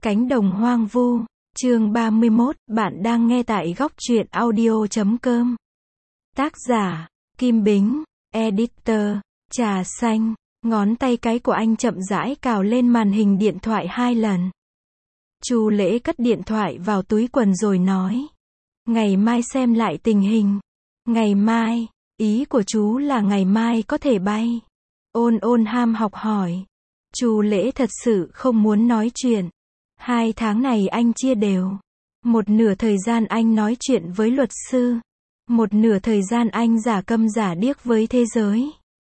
Cánh đồng hoang vu, chương 31, bạn đang nghe tại góc truyện audio.com. Tác giả, Kim Bính, editor, Trà Xanh. Ngón tay cái của anh chậm rãi cào lên màn hình điện thoại 2 lần. Chu Lễ cất điện thoại vào túi quần rồi nói. Ngày mai xem lại tình hình. Ngày mai, ý của chú là ngày mai có thể bay. Ôn ôn ham học hỏi. Chu Lễ thật sự không muốn nói chuyện. 2 tháng này anh chia đều. Một nửa thời gian anh nói chuyện với luật sư. Một nửa thời gian anh giả câm giả điếc với thế giới.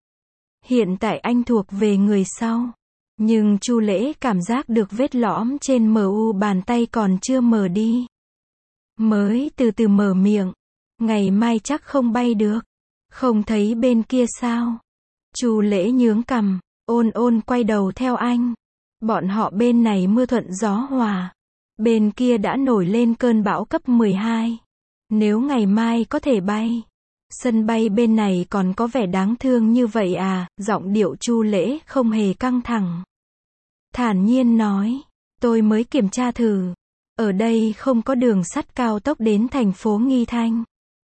Hiện tại anh thuộc về người sau. Nhưng Chu Lễ cảm giác được vết lõm trên mu bàn tay còn chưa mở đi. Mới từ từ mở miệng. Ngày mai chắc không bay được. Không thấy bên kia sao? Chu Lễ nhướng cằm. Ôn ôn quay đầu theo anh. Bọn họ bên này mưa thuận gió hòa. Bên kia đã nổi lên cơn bão cấp 12. Nếu ngày mai có thể bay. Sân bay bên này còn có vẻ đáng thương như vậy à? Giọng điệu Chu Lễ không hề căng thẳng. Thản nhiên nói. Tôi mới kiểm tra thử. Ở đây không có đường sắt cao tốc đến thành phố Nghi Thanh.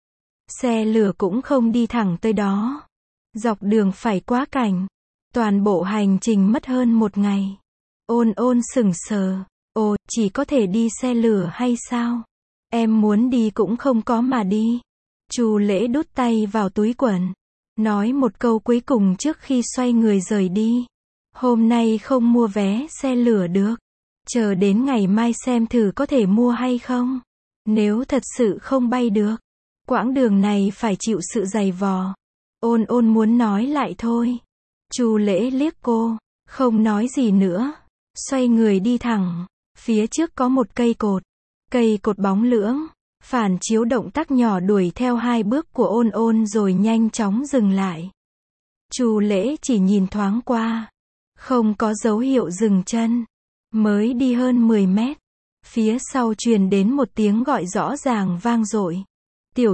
Xe lửa cũng không đi thẳng tới đó. Dọc đường phải quá cảnh. Toàn bộ hành trình mất hơn 1 ngày. Ôn ôn sững sờ. Ồ, chỉ có thể đi xe lửa hay sao? Em muốn đi cũng không có mà đi. Chu Lễ đút tay vào túi quần. Nói một câu cuối cùng trước khi xoay người rời đi. Hôm nay không mua vé xe lửa được. Chờ đến ngày mai xem thử có thể mua hay không. Nếu thật sự không bay được. Quãng đường này phải chịu sự dày vò. Ôn ôn muốn nói lại thôi. Chu Lễ liếc cô. Không nói gì nữa. Xoay người đi thẳng. Phía trước có một cây cột. Cây cột bóng lưỡng. Phản chiếu động tác nhỏ đuổi theo 2 bước của ôn ôn rồi nhanh chóng dừng lại. Chu Lễ chỉ nhìn thoáng qua. Không có dấu hiệu dừng chân. Mới đi hơn 10 mét. Phía sau truyền đến một tiếng gọi rõ ràng vang dội. Tiểu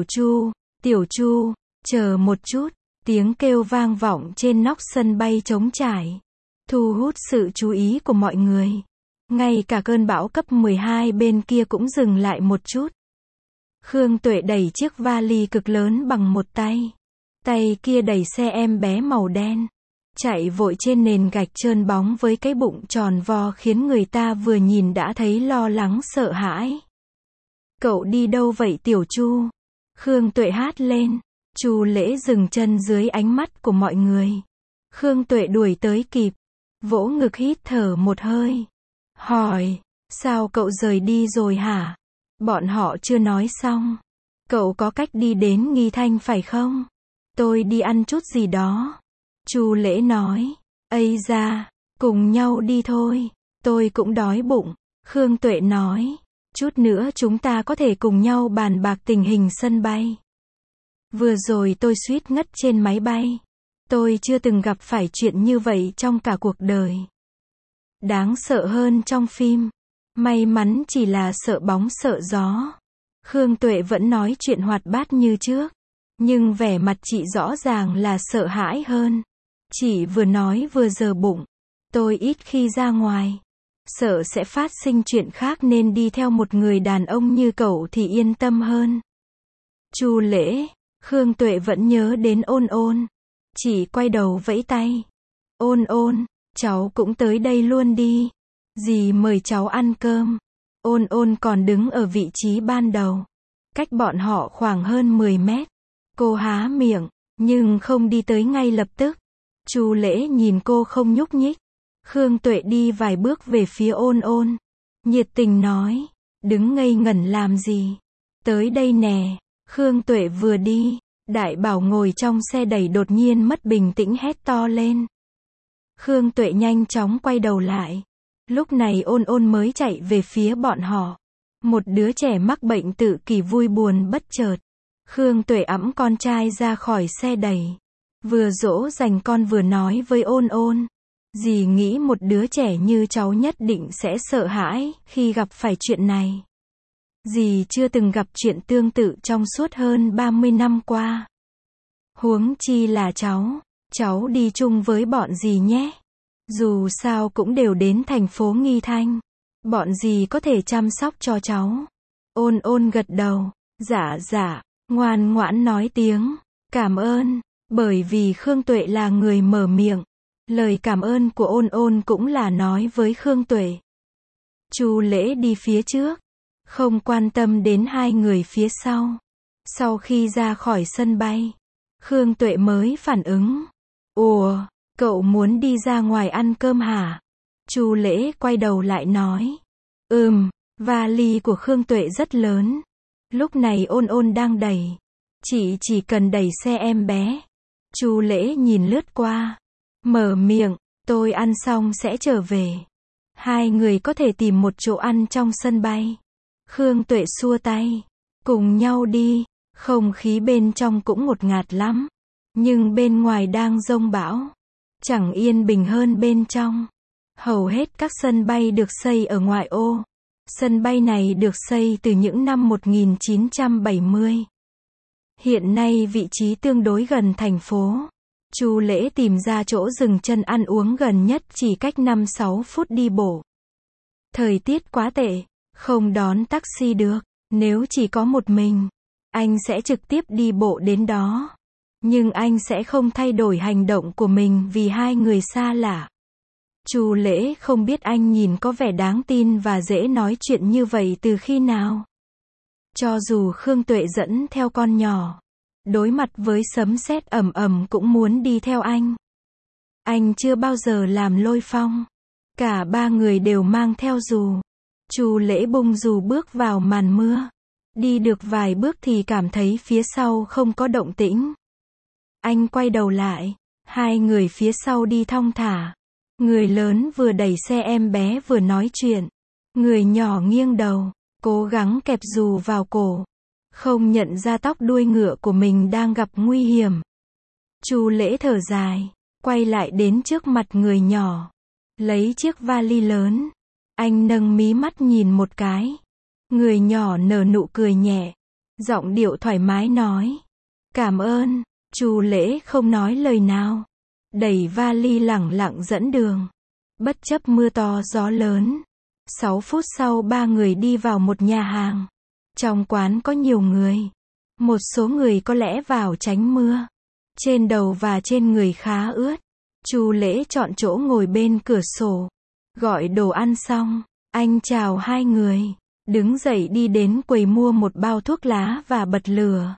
Chu, chờ một chút. Tiếng kêu vang vọng trên nóc sân bay trống trải. Thu hút sự chú ý của mọi người. Ngay cả cơn bão cấp 12 bên kia cũng dừng lại một chút. Khương Tuệ đẩy chiếc vali cực lớn bằng một tay. Tay kia đẩy xe em bé màu đen. Chạy vội trên nền gạch trơn bóng với cái bụng tròn vo khiến người ta vừa nhìn đã thấy lo lắng sợ hãi. Cậu đi đâu vậy Tiểu Chu? Khương Tuệ hát lên. Chu Lễ dừng chân dưới ánh mắt của mọi người. Khương Tuệ đuổi tới kịp. Vỗ ngực hít thở một hơi. Hỏi, sao cậu rời đi rồi hả? Bọn họ chưa nói xong. Cậu có cách đi đến Nghi Thanh phải không? Tôi đi ăn chút gì đó. Chu Lễ nói. Ây da, cùng nhau đi thôi. Tôi cũng đói bụng. Khương Tuệ nói. Chút nữa chúng ta có thể cùng nhau bàn bạc tình hình sân bay. Vừa rồi tôi suýt ngất trên máy bay. Tôi chưa từng gặp phải chuyện như vậy trong cả cuộc đời. Đáng sợ hơn trong phim. May mắn chỉ là sợ bóng sợ gió. Khương Tuệ vẫn nói chuyện hoạt bát như trước. Nhưng vẻ mặt chị rõ ràng là sợ hãi hơn. Chị vừa nói vừa giở bụng. Tôi ít khi ra ngoài. Sợ sẽ phát sinh chuyện khác nên đi theo một người đàn ông như cậu thì yên tâm hơn. Chu Lễ, Khương Tuệ vẫn nhớ đến ôn ôn. Chị quay đầu vẫy tay. Ôn ôn, cháu cũng tới đây luôn đi. Dì mời cháu ăn cơm. Ôn ôn còn đứng ở vị trí ban đầu. Cách bọn họ khoảng hơn 10 mét. Cô há miệng, nhưng không đi tới ngay lập tức. Chu Lễ nhìn cô không nhúc nhích. Khương Tuệ đi vài bước về phía ôn ôn. Nhiệt tình nói. Đứng ngây ngẩn làm gì? Tới đây nè. Khương Tuệ vừa đi. Đại Bảo ngồi trong xe đẩy đột nhiên mất bình tĩnh hét to lên. Khương Tuệ nhanh chóng quay đầu lại. Lúc này ôn ôn mới chạy về phía bọn họ. Một đứa trẻ mắc bệnh tự kỷ vui buồn bất chợt. Khương Tuệ ẵm con trai ra khỏi xe đẩy. Vừa dỗ dành con vừa nói với ôn ôn. Dì nghĩ một đứa trẻ như cháu nhất định sẽ sợ hãi khi gặp phải chuyện này. Dì chưa từng gặp chuyện tương tự trong suốt hơn 30 năm qua. Huống chi là cháu đi chung với bọn dì nhé. Dù sao cũng đều đến thành phố Nghi Thanh. Bọn dì có thể chăm sóc cho cháu. Ôn ôn gật đầu. Dạ dạ, ngoan ngoãn nói tiếng cảm ơn. Bởi vì Khương Tuệ là người mở miệng. Lời cảm ơn của ôn ôn cũng là nói với Khương Tuệ. Chu Lễ đi phía trước, không quan tâm đến hai người phía sau. Sau khi ra khỏi sân bay, Khương Tuệ mới phản ứng. Ủa, cậu muốn đi ra ngoài ăn cơm hả? Chu Lễ quay đầu lại nói. Vali của Khương Tuệ rất lớn. Lúc này ôn ôn đang đẩy. Chị chỉ cần đẩy xe em bé. Chu Lễ nhìn lướt qua. Mở miệng, tôi ăn xong sẽ trở về. Hai người có thể tìm một chỗ ăn trong sân bay. Khương Tuệ xua tay. Cùng nhau đi, không khí bên trong cũng ngột ngạt lắm. Nhưng bên ngoài đang giông bão. Chẳng yên bình hơn bên trong. Hầu hết các sân bay được xây ở ngoại ô. Sân bay này được xây từ những năm 1970. Hiện nay vị trí tương đối gần thành phố. Chu Lễ tìm ra chỗ dừng chân ăn uống gần nhất chỉ cách 5-6 phút đi bộ. Thời tiết quá tệ, không đón taxi được. Nếu chỉ có một mình, anh sẽ trực tiếp đi bộ đến đó. Nhưng anh sẽ không thay đổi hành động của mình vì hai người xa lạ. Chu Lễ không biết anh nhìn có vẻ đáng tin và dễ nói chuyện như vậy từ khi nào. Cho dù Khương Tuệ dẫn theo con nhỏ, đối mặt với sấm sét ầm ầm cũng muốn đi theo anh. Anh chưa bao giờ làm lôi phong. Cả ba người đều mang theo dù. Chu Lễ bung dù bước vào màn mưa. Đi được vài bước thì cảm thấy phía sau không có động tĩnh. Anh quay đầu lại. Hai người phía sau đi thong thả. Người lớn vừa đẩy xe em bé vừa nói chuyện. Người nhỏ nghiêng đầu, cố gắng kẹp dù vào cổ. Không nhận ra tóc đuôi ngựa của mình đang gặp nguy hiểm. Chu Lễ thở dài, quay lại đến trước mặt người nhỏ. Lấy chiếc vali lớn. Anh nâng mí mắt nhìn một cái. Người nhỏ nở nụ cười nhẹ. Giọng điệu thoải mái nói. Cảm ơn. Chu Lễ không nói lời nào. Đẩy vali lẳng lặng dẫn đường. Bất chấp mưa to gió lớn. 6 phút sau ba người đi vào một nhà hàng. Trong quán có nhiều người. Một số người có lẽ vào tránh mưa. Trên đầu và trên người khá ướt. Chu Lễ chọn chỗ ngồi bên cửa sổ. Gọi đồ ăn xong, anh chào hai người. Đứng dậy đi đến quầy mua một bao thuốc lá và bật lửa.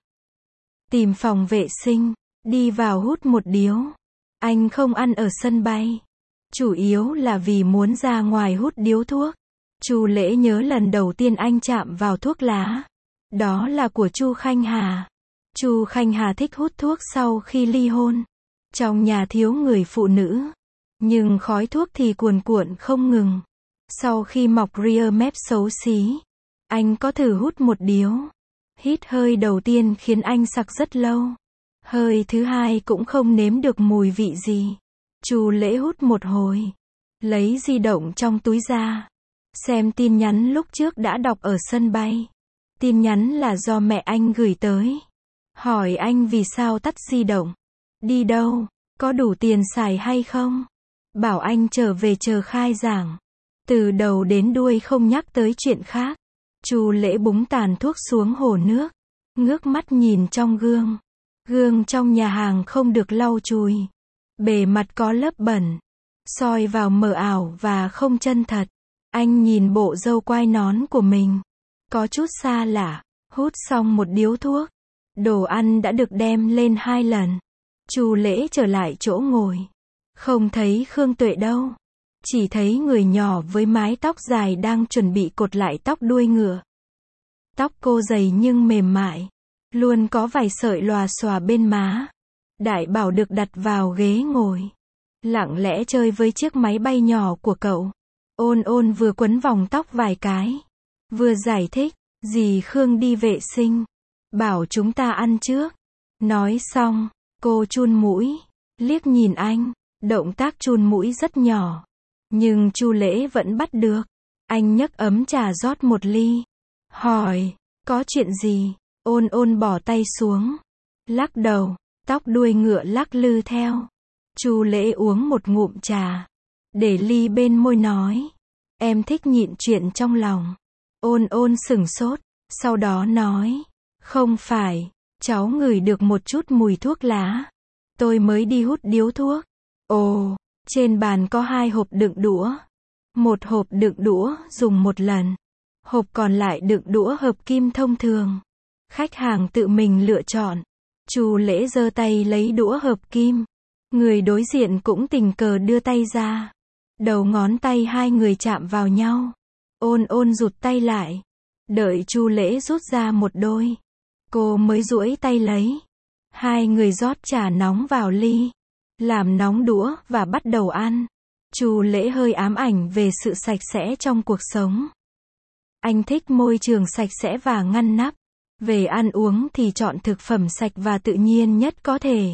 Tìm phòng vệ sinh, đi vào hút một điếu. Anh không ăn ở sân bay. Chủ yếu là vì muốn ra ngoài hút điếu thuốc. Chu Lễ nhớ lần đầu tiên anh chạm vào thuốc lá. Đó là của Chu Khanh Hà. Chu Khanh Hà thích hút thuốc sau khi ly hôn. Trong nhà thiếu người phụ nữ. Nhưng khói thuốc thì cuồn cuộn không ngừng. Sau khi mọc rear mép xấu xí, anh có thử hút một điếu. Hít hơi đầu tiên khiến anh sặc rất lâu. Hơi thứ hai cũng không nếm được mùi vị gì. Chu Lễ hút một hồi. Lấy di động trong túi ra. Xem tin nhắn lúc trước đã đọc ở sân bay. Tin nhắn là do mẹ anh gửi tới. Hỏi anh vì sao tắt di động. Đi đâu? Có đủ tiền xài hay không? Bảo anh trở về chờ khai giảng. Từ đầu đến đuôi không nhắc tới chuyện khác. Chu Lễ búng tàn thuốc xuống hồ nước. Ngước mắt nhìn trong gương. Gương trong nhà hàng không được lau chùi. Bề mặt có lớp bẩn. Soi vào mờ ảo và không chân thật. Anh nhìn bộ râu quai nón của mình. Có chút xa lạ. Hút xong một điếu thuốc. Đồ ăn đã được đem lên 2 lần. Chu Lễ trở lại chỗ ngồi. Không thấy Khương Tuệ đâu. Chỉ thấy người nhỏ với mái tóc dài đang chuẩn bị cột lại tóc đuôi ngựa. Tóc cô dày nhưng mềm mại. Luôn có vài sợi lòa xòa bên má. Đại Bảo được đặt vào ghế ngồi. Lặng lẽ chơi với chiếc máy bay nhỏ của cậu. Ôn ôn vừa quấn vòng tóc vài cái. Vừa giải thích. Dì Khương đi vệ sinh. Bảo chúng ta ăn trước. Nói xong, cô chun mũi. Liếc nhìn anh. Động tác chun mũi rất nhỏ. Nhưng Chu Lễ vẫn bắt được. Anh nhấc ấm trà rót một ly. Hỏi, có chuyện gì? Ôn ôn bỏ tay xuống. Lắc đầu, tóc đuôi ngựa lắc lư theo. Chu Lễ uống một ngụm trà. Để ly bên môi nói. Em thích nhịn chuyện trong lòng. Ôn ôn sửng sốt, sau đó nói. Không phải, cháu ngửi được một chút mùi thuốc lá. Tôi mới đi hút điếu thuốc. Ồ, trên bàn có 2 hộp đựng đũa. Một hộp đựng đũa dùng một lần. Hộp còn lại đựng đũa hợp kim thông thường. Khách hàng tự mình lựa chọn. Chu Lễ giơ tay lấy đũa hợp kim. Người đối diện cũng tình cờ đưa tay ra. Đầu ngón tay hai người chạm vào nhau. Ôn ôn rụt tay lại. Đợi Chu Lễ rút ra một đôi. Cô mới duỗi tay lấy. Hai người rót trà nóng vào ly. Làm nóng đũa và bắt đầu ăn. Chu Lễ hơi ám ảnh về sự sạch sẽ trong cuộc sống. Anh thích môi trường sạch sẽ và ngăn nắp. Về ăn uống thì chọn thực phẩm sạch và tự nhiên nhất có thể.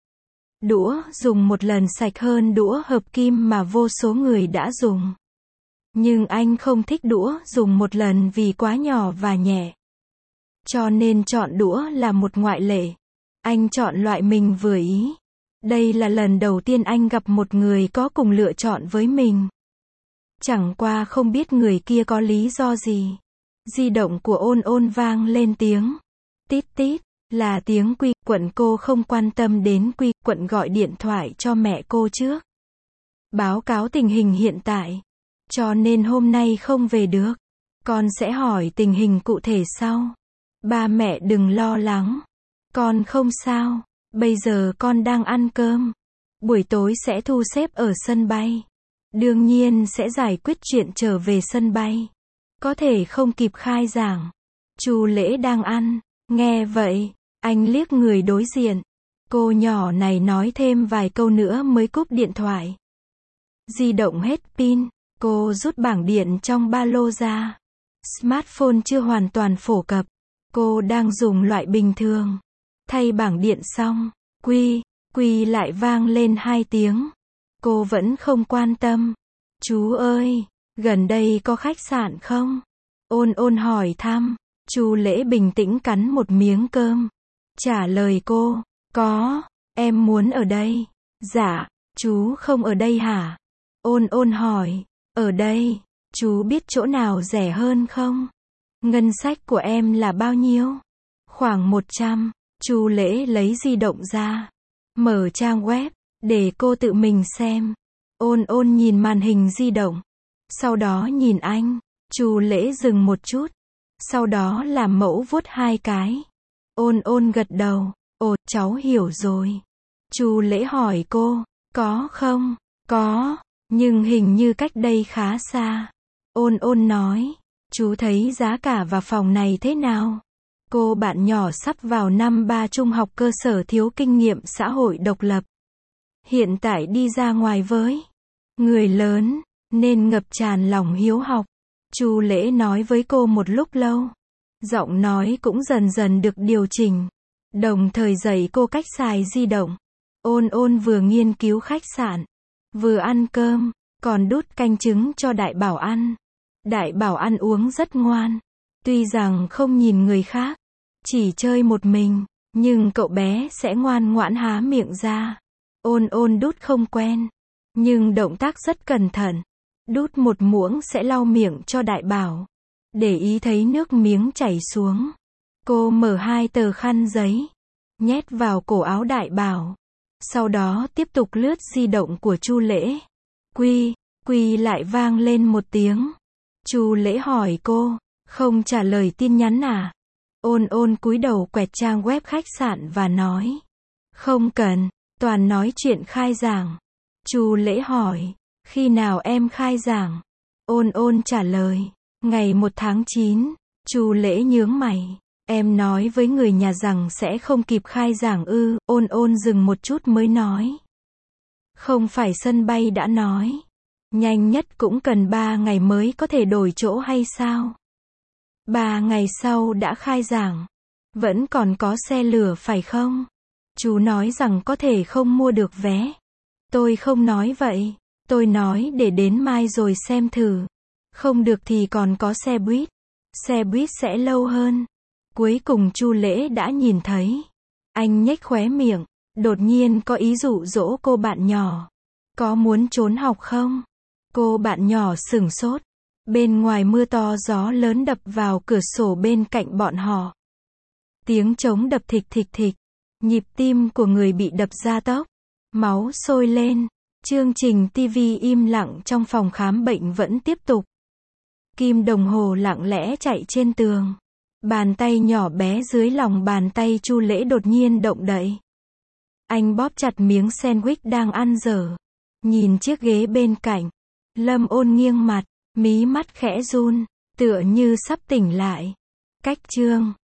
Đũa dùng một lần sạch hơn đũa hợp kim mà vô số người đã dùng. Nhưng anh không thích đũa dùng một lần vì quá nhỏ và nhẹ. Cho nên chọn đũa là một ngoại lệ. Anh chọn loại mình vừa ý. Đây là lần đầu tiên anh gặp một người có cùng lựa chọn với mình. Chẳng qua không biết người kia có lý do gì. Di động của ôn ôn vang lên tiếng. Tít tít, là tiếng Quy Quận. Cô không quan tâm đến Quy Quận gọi điện thoại cho mẹ cô trước. Báo cáo tình hình hiện tại. Cho nên hôm nay không về được. Con sẽ hỏi tình hình cụ thể sau. Ba mẹ đừng lo lắng. Con không sao. Bây giờ con đang ăn cơm. Buổi tối sẽ thu xếp ở sân bay. Đương nhiên sẽ giải quyết chuyện trở về sân bay. Có thể không kịp khai giảng. Chu Lễ đang ăn. Nghe vậy, anh liếc người đối diện. Cô nhỏ này nói thêm vài câu nữa mới cúp điện thoại. Di động hết pin. Cô rút bảng điện trong ba lô ra. Smartphone chưa hoàn toàn phổ cập. Cô đang dùng loại bình thường. Thay bảng điện xong, quy lại vang lên 2 tiếng. Cô vẫn không quan tâm. Chú ơi, gần đây có khách sạn không? Ôn ôn hỏi thăm. Chu Lễ bình tĩnh cắn một miếng cơm. Trả lời cô, có, em muốn ở đây. Dạ, chú không ở đây hả? Ôn ôn hỏi, ở đây, chú biết chỗ nào rẻ hơn không? Ngân sách của em là bao nhiêu? Khoảng 100. Chu Lễ lấy di động ra. Mở trang web, để cô tự mình xem. Ôn ôn nhìn màn hình di động. Sau đó nhìn anh. Chu Lễ dừng một chút. Sau đó làm mẫu vuốt 2 cái. Ôn ôn gật đầu. Ồ, cháu hiểu rồi. Chu Lễ hỏi cô, có không? Có, nhưng hình như cách đây khá xa. Ôn ôn nói, chú thấy giá cả và phòng này thế nào? Cô bạn nhỏ sắp vào năm 3 trung học cơ sở thiếu kinh nghiệm xã hội độc lập. Hiện tại đi ra ngoài với người lớn, nên ngập tràn lòng hiếu học. Chu Lễ nói với cô một lúc lâu. Giọng nói cũng dần dần được điều chỉnh. Đồng thời dạy cô cách xài di động. Ôn ôn vừa nghiên cứu khách sạn, vừa ăn cơm, còn đút canh trứng cho Đại Bảo ăn. Đại Bảo ăn uống rất ngoan. Tuy rằng không nhìn người khác, chỉ chơi một mình, nhưng cậu bé sẽ ngoan ngoãn há miệng ra. Ôn ôn đút không quen, nhưng động tác rất cẩn thận. Đút một muỗng sẽ lau miệng cho Đại Bảo. Để ý thấy nước miếng chảy xuống. Cô mở 2 tờ khăn giấy, nhét vào cổ áo Đại Bảo. Sau đó tiếp tục lướt di động của Chu Lễ. Quy lại vang lên một tiếng. Chu Lễ hỏi cô, không trả lời tin nhắn à? Ôn ôn cúi đầu quẹt trang web khách sạn và nói, không cần, toàn nói chuyện khai giảng. Chu Lễ hỏi, khi nào em khai giảng? Ôn ôn trả lời, ngày 1 tháng 9. Chu Lễ nhướng mày, em nói với người nhà rằng sẽ không kịp khai giảng ư? Ôn ôn dừng một chút mới nói, không phải sân bay đã nói, nhanh nhất cũng cần 3 ngày mới có thể đổi chỗ hay sao? 3 ngày sau đã khai giảng, vẫn còn có xe lửa phải không? Chú nói rằng có thể không mua được vé. Tôi không nói vậy, tôi nói để đến mai rồi xem thử. Không được thì còn có xe buýt. Xe buýt sẽ lâu hơn. Cuối cùng Chu Lễ đã nhìn thấy. Anh nhếch khóe miệng, đột nhiên có ý dụ dỗ cô bạn nhỏ. Có muốn trốn học không? Cô bạn nhỏ sửng sốt. Bên ngoài mưa to gió lớn đập vào cửa sổ bên cạnh bọn họ. Tiếng trống đập thịch thịch thịch. Nhịp tim của người bị đập ra tốc. Máu sôi lên. Chương trình TV im lặng trong phòng khám bệnh vẫn tiếp tục. Kim đồng hồ lặng lẽ chạy trên tường. Bàn tay nhỏ bé dưới lòng bàn tay Chu Lễ đột nhiên động đậy. Anh bóp chặt miếng sandwich đang ăn dở. Nhìn chiếc ghế bên cạnh. Lâm Ôn nghiêng mặt, mí mắt khẽ run, tựa như sắp tỉnh lại. Cách chương